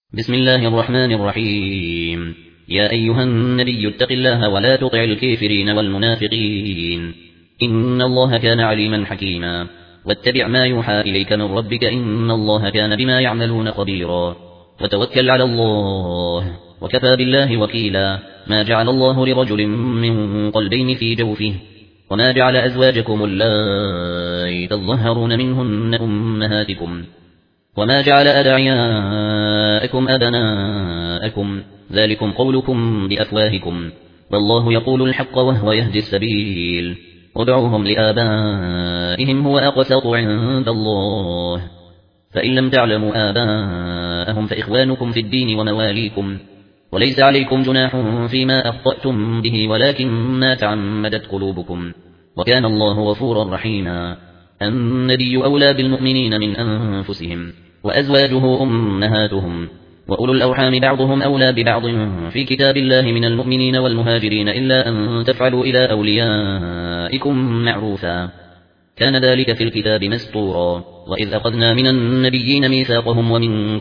بسم الله الرحمن الرحيم. يا أيها النبي اتق الله ولا تطع الكافرين والمنافقين، إن الله كان عليما حكيما. واتبع ما يوحى إليك من ربك، إن الله كان بما يعملون خبيرا. وتوكل على الله وكفى بالله وكيلا. ما جعل الله لرجل من قلبين في جوفه، وما جعل أزواجكم اللائي تظهرون منهن أمهاتكم، وما جعل أدعياءكم أبناءكم، ذلكم قولكم بأفواهكم، والله يقول الحق وهو يهدي السبيل. ادعوهم لآبائهم هو أقسط عند الله، فإن لم تعلموا آباءهم فإخوانكم في الدين ومواليكم، وليس عليكم جناح فيما أخطأتم به ولكن ما تعمدت قلوبكم، وكان الله غفورا رحيما. النبي أولى بالمؤمنين من أنفسهم، وأزواجه أمهاتهم، وأولو الأرحام بعضهم أولى ببعض في كتاب الله من المؤمنين والمهاجرين إلا أن تفعلوا إلى أوليائكم معروفا، كان ذلك في الكتاب مسطورا. وإذ أخذنا من النبيين ميثاقهم ومنك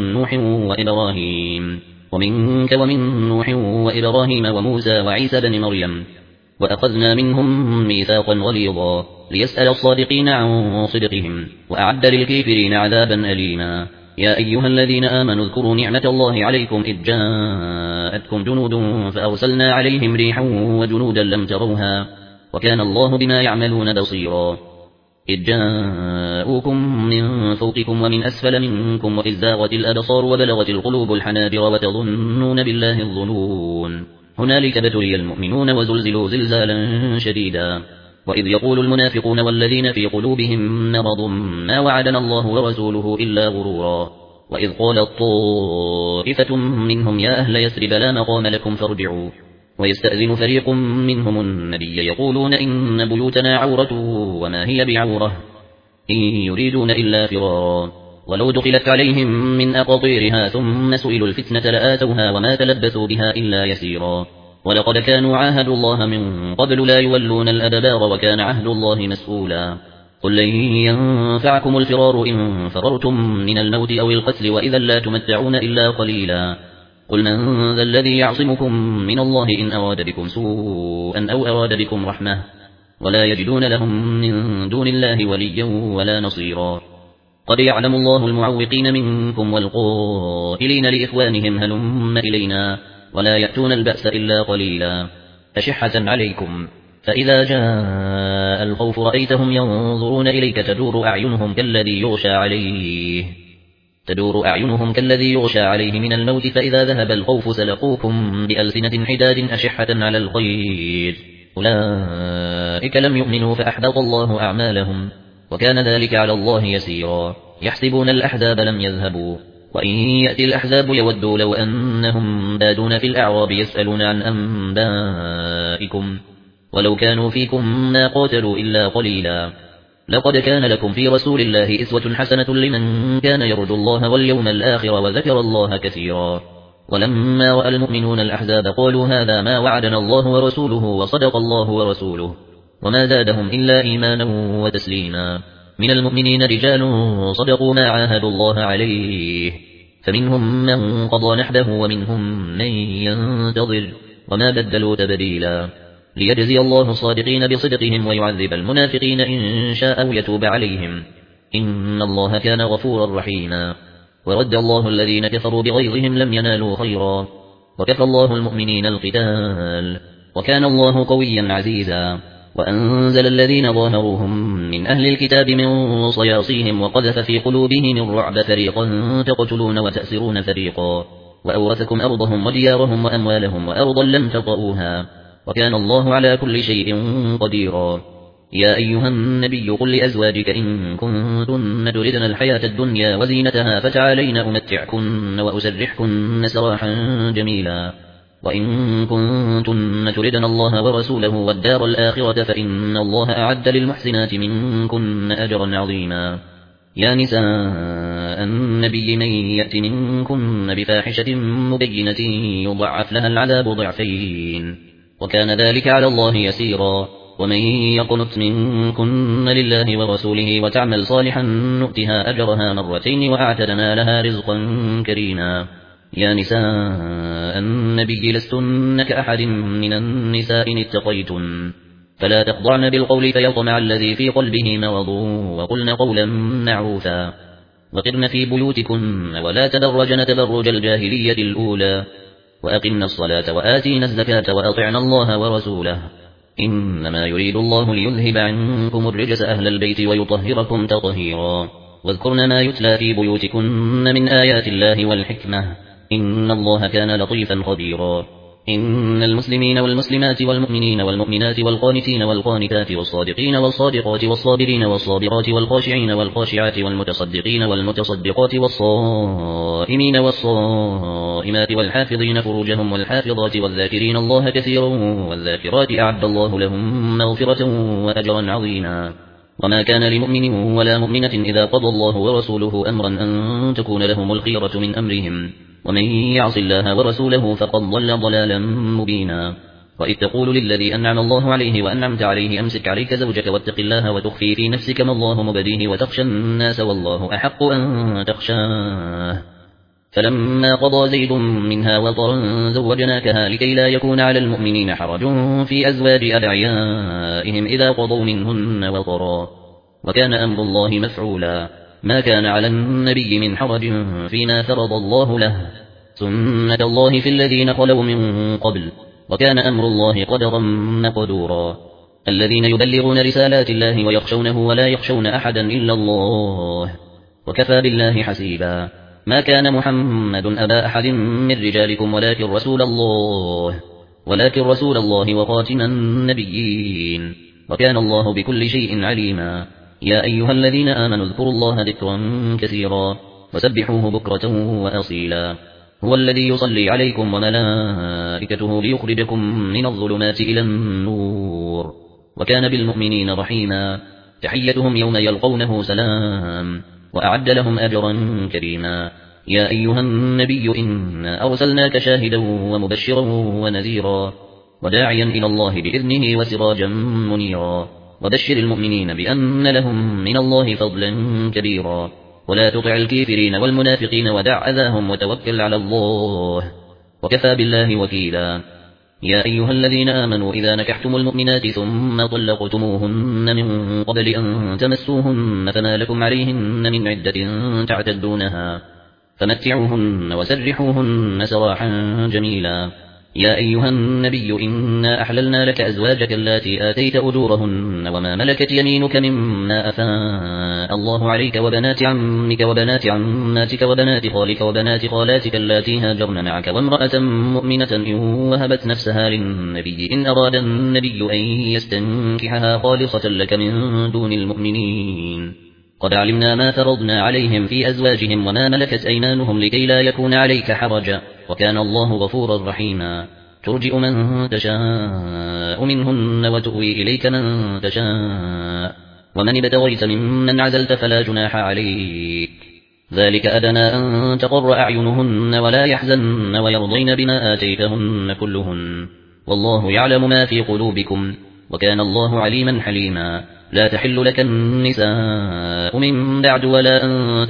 ومن نوح وإبراهيم وموسى وعيسى بن مريم، وأخذنا منهم ميثاقا غليظا ليسأل الصادقين عن صدقهم، وأعد للكافرين عذابا أليما. يا أيها الذين آمنوا اذكروا نعمة الله عليكم إذ جاءتكم جنود فأرسلنا عليهم ريحا وجنودا لم تروها، وكان الله بما يعملون بصيرا. إذ جاءوكم من فوقكم ومن أسفل منكم، وإذ زاغت الأبصار وبلغت القلوب الحناجر وتظنون بالله الظنون، هنالك ابتلي المؤمنون وزلزلوا زلزالا شديدا. وإذ يقول المنافقون والذين في قلوبهم مرض ما وعدنا الله ورسوله إلا غرورا. وإذ قالت طائفة منهم يا أهل يثرب لا مقام لكم فارجعوا، ويستأذن فريق منهم النبي يقولون إن بيوتنا عورة وما هي بعورة، إن يريدون إلا فرارا، ولو دخلت عليهم من أقاطيرها ثم سئلوا الفتنة لآتوها وما تلبثوا بها إلا يسيرا. ولقد كانوا عاهدوا الله من قبل لا يولون الأدبار، وكان عهد الله مسؤولا. قل لن ينفعكم الفرار إن فررتم من الموت أو القتل، وإذا لا تمتعون إلا قليلا. قل من ذا الذي يعصمكم من الله إن أراد بكم سوءا أو أراد بكم رحمة، ولا يجدون لهم من دون الله وليا ولا نصيرا. قد يعلم الله المعوقين منكم والقائلين لإخوانهم هلم إلينا، ولا يأتون البأس إلا قليلا. أشحة عليكم، فإذا جاء الخوف رأيتهم ينظرون إليك تدور أعينهم كالذي يغشى عليه من الموت، فإذا ذهب الخوف سلقوكم بألسنة حداد أشحة على الخير، أولئك لم يؤمنوا فأحبط الله أعمالهم، وكان ذلك على الله يسيرا. يحسبون الأحزاب لم يذهبوا، وإن يأتي الأحزاب يودوا لو أنهم بادون في الأعراب يسألون عن أنبائكم، ولو كانوا فيكم ما قاتلوا إلا قليلا. لقد كان لكم في رسول الله أسوة حسنة لمن كان يرجو الله واليوم الآخر وذكر الله كثيرا. ولما رأى المؤمنون الأحزاب قالوا هذا ما وعدنا الله ورسوله وصدق الله ورسوله، وما زادهم إلا إيمانا وتسليما. من المؤمنين رجال صدقوا ما عاهدوا الله عليه، فمنهم من قضى نحبه ومنهم من ينتظر، وما بدلوا تبديلا. ليجزي الله الصادقين بصدقهم ويعذب المنافقين إن شاء أو يتوب عليهم، إن الله كان غفورا رحيما. ورد الله الذين كفروا بغيظهم لم ينالوا خيرا، وكفى الله المؤمنين القتال، وكان الله قويا عزيزا. وأنزل الذين ظاهروهم من أهل الكتاب من صياصيهم وقذف في قلوبهم الرعب، فريقا تقتلون وتأسرون فريقا، وأورثكم أرضهم وديارهم وأموالهم وأرضا لم تطئوها، وكان الله على كل شيء قديرا. يا أيها النبي قل لأزواجك إن كنتن تردن الحياة الدنيا وزينتها فتعالين أمتعكن وأسرحكن سراحا جميلا، وإن كنتن تردن الله ورسوله والدار الآخرة فإن الله أعد للمحسنات منكن أجرا عظيما. يا نساء النبي من يأت منكن بفاحشة مبينة يضعف لها العذاب ضعفين، وكان ذلك على الله يسيرا. ومن يقنت منكن لله ورسوله وتعمل صالحا نؤتها أجرها مرتين وأعتدنا لها رزقا كريما. يا نساء النبي لستن كأحد من النساء إن اتقيتن فلا تخضعن بالقول فيطمع الذي في قلبه مرض وقلن قولا معروفا وقرن في بيوتكن ولا تبرجن تبرج الجاهلية الأولى وأقمن الصلاة وآتينا الزكاة وأطعنا الله ورسوله إنما يريد الله ليذهب عنكم الرجس أهل البيت ويطهركم تطهيرا. واذكرن ما يتلى في بيوتكن من آيات الله والحكمة إن الله كان لطيفا خبيرا. إن المسلمين والمسلمات والمؤمنين والمؤمنات والقانتين والقانتات والصادقين والصادقات والصابرين والصابرات والخاشعين والخاشعات والمتصدقين والمتصدقات والصائمين والصائمات والحافظين فروجهم والحافظات والذاكرين الله كثيرا والذاكرات أعد الله لهم مغفرة وأجرا عظيما. وما كان لمؤمن ولا مؤمنة إذا قضى الله ورسوله أمرا أن تكون لهم الخيرة من أمرهم ومن يعص الله ورسوله فقد ضل ضلالا مبينا. وإذ تقول للذي أنعم الله عليه وأنعمت عليه أمسك عليك زوجك واتق الله وتخفي في نفسك ما الله مبديه وتخشى الناس والله أحق أن تخشاه فلما قضى زيد منها وطرا زوجناكها لكي لا يكون على المؤمنين حرج في أزواج أدعيائهم إذا قضوا منهن وطرا وكان أمر الله مفعولا. ما كان على النبي من حرج فيما فرض الله له سنة الله في الذين خلوا من قبل وكان أمر الله قدرا مقدورا. الذين يبلغون رسالات الله ويخشونه ولا يخشون أحدا إلا الله وكفى بالله حسيبا. ما كان محمد أبا أحد من رجالكم ولكن رسول الله وخاتم النبيين وكان الله بكل شيء عليما. يا أيها الذين آمنوا اذكروا الله ذكرا كثيرا وسبحوه بكرة وأصيلا. هو الذي يصلي عليكم وملائكته ليخرجكم من الظلمات إلى النور وكان بالمؤمنين رحيما. تحيتهم يوم يلقونه سلام وأعد لهم أجرا كريما. يا أيها النبي إنا أرسلناك شاهدا ومبشرا ونذيرا وداعيا إلى الله بإذنه وسراجا منيرا. وبشر المؤمنين بأن لهم من الله فضلا كبيرا ولا تطع الكافرين والمنافقين ودع أذاهم وتوكل على الله وكفى بالله وكيلا. يا أيها الذين آمنوا إذا نكحتم المؤمنات ثم طلقتموهن من قبل أن تمسوهن فما لكم عليهن من عدة تعتدونها فمتعوهن وسرحوهن سراحا جميلا. يا أيها النبي إنا أحللنا لك أزواجك التي آتيت أجورهن وما ملكت يمينك مما أفاء الله عليك وبنات عمك وبنات عماتك وبنات خالك وبنات خالاتك اللاتي هاجرن معك وامرأة مؤمنة إن وهبت نفسها للنبي إن أراد النبي أن يستنكحها خالصة لك من دون المؤمنين. قد علمنا ما فرضنا عليهم في أزواجهم وما ملكت أيمانهم لكي لا يكون عليك حرج وكان الله غفورا رحيما. ترجئ من تشاء منهن وتؤوي إليك من تشاء ومن ابتغيت ممن عزلت فلا جناح عليك ذلك أدنى أن تقر أعينهن ولا يحزن ويرضين بما آتيتهن كلهن والله يعلم ما في قلوبكم وكان الله عليما حليما. لا تحل لك النساء من بعد ولا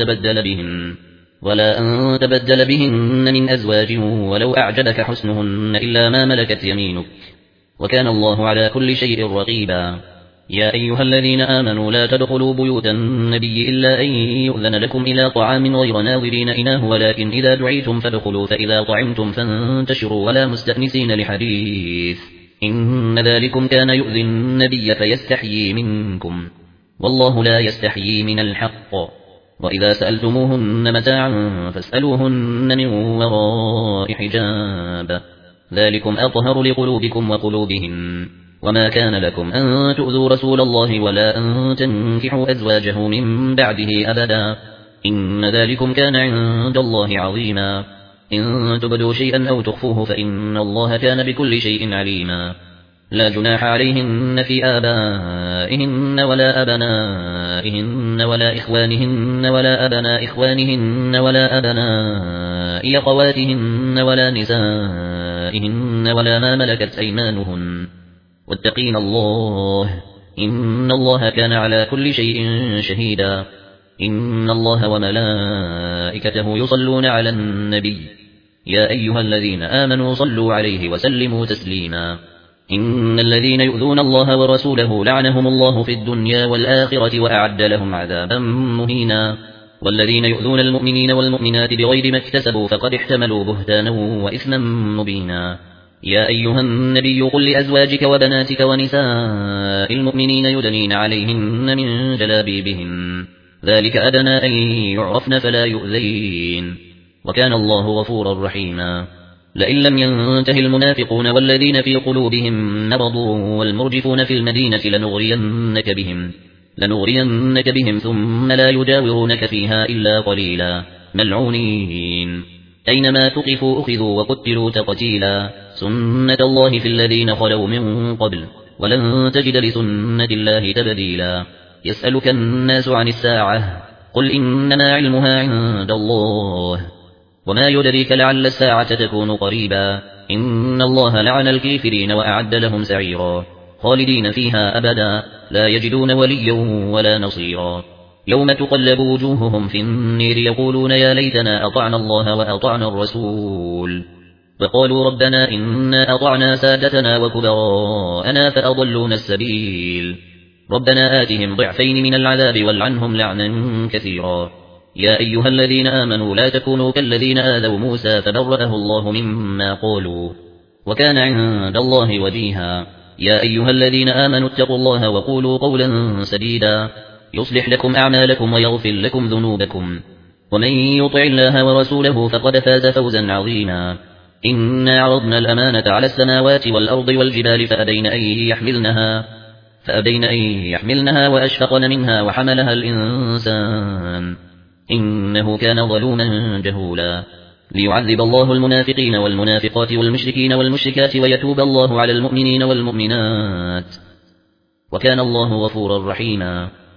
أن تبدل بهن من أزواج ولو أعجبك حسنهن إلا ما ملكت يمينك وكان الله على كل شيء رقيبا. يا أيها الذين آمنوا لا تدخلوا بيوت النبي إلا أن يؤذن لكم إلى طعام غير ناظرين إناه ولكن إذا دعيتم فادخلوا فإذا طعمتم فانتشروا ولا مستأنسين لحديث إن ذلكم كان يؤذي النبي فيستحيي منكم والله لا يستحيي من الحق. وإذا سألتموهن متاعا فاسألوهن من وراء حجاب ذلكم أطهر لقلوبكم وقلوبهن. وما كان لكم أن تؤذوا رسول الله ولا أن تنكحوا أزواجه من بعده أبدا إن ذلكم كان عند الله عظيما. إن تبدوا شيئا أو تخفوه فإن الله كان بكل شيء عليما. لا جناح عليهن في آبائهن ولا أبنائهن ولا إخوانهن ولا أبناء إخوانهن ولا أبناء أخواتهن ولا نسائهن ولا ما ملكت أيمانهن واتقين الله إن الله كان على كل شيء شهيدا إن الله وملائكته يصلون على النبي يا أيها الذين آمنوا صلوا عليه وسلموا تسليما إن الذين يؤذون الله ورسوله لعنهم الله في الدنيا والآخرة وأعد لهم عذابا مهينا والذين يؤذون المؤمنين والمؤمنات بغير ما اكتسبوا فقد احتملوا بهتانا وإثما مبينا يا أيها النبي قل لأزواجك وبناتك ونساء المؤمنين يدنين عليهن من جلابيبهن ذلك أدنى أن يعرفن فلا يؤذين وكان الله غفورا رحيما لئن لم ينته المنافقون والذين في قلوبهم مرض والمرجفون في المدينة لنغرينك بهم ثم لا يجاورونك فيها إلا قليلا ملعونين أينما تقفوا أخذوا وقتلوا تقتيلا سنة الله في الذين خلوا من قبل ولن تجد لسنة الله تبديلا يسألك الناس عن الساعة قل إنما علمها عند الله وما يدريك لعل الساعة تكون قريبا إن الله لعن الكافرين وأعد لهم سعيرا خالدين فيها أبدا لا يجدون وليا ولا نصيرا يوم تقلب وجوههم في النير يقولون يا ليتنا أطعنا الله وأطعنا الرسول وقالوا ربنا إنا أطعنا سادتنا وكبراءنا فأضلونا السبيل ربنا آتهم ضعفين من العذاب والعنهم لعنا كثيرا يا أيها الذين آمنوا لا تكونوا كالذين آذوا موسى فبرأه الله مما قالوا وكان عند الله وجيها يا أيها الذين آمنوا اتقوا الله وقولوا قولا سديدا يصلح لكم أعمالكم ويغفر لكم ذنوبكم ومن يطع الله ورسوله فقد فاز فوزا عظيما إنا عرضنا الأمانة على السماوات والأرض والجبال فأبين أن يحملنها وأشفقن منها وحملها الإنسان إنه كان ظلوما جهولا ليعذب الله المنافقين والمنافقات والمشركين والمشركات ويتوب الله على المؤمنين والمؤمنات وكان الله غفورا رحيما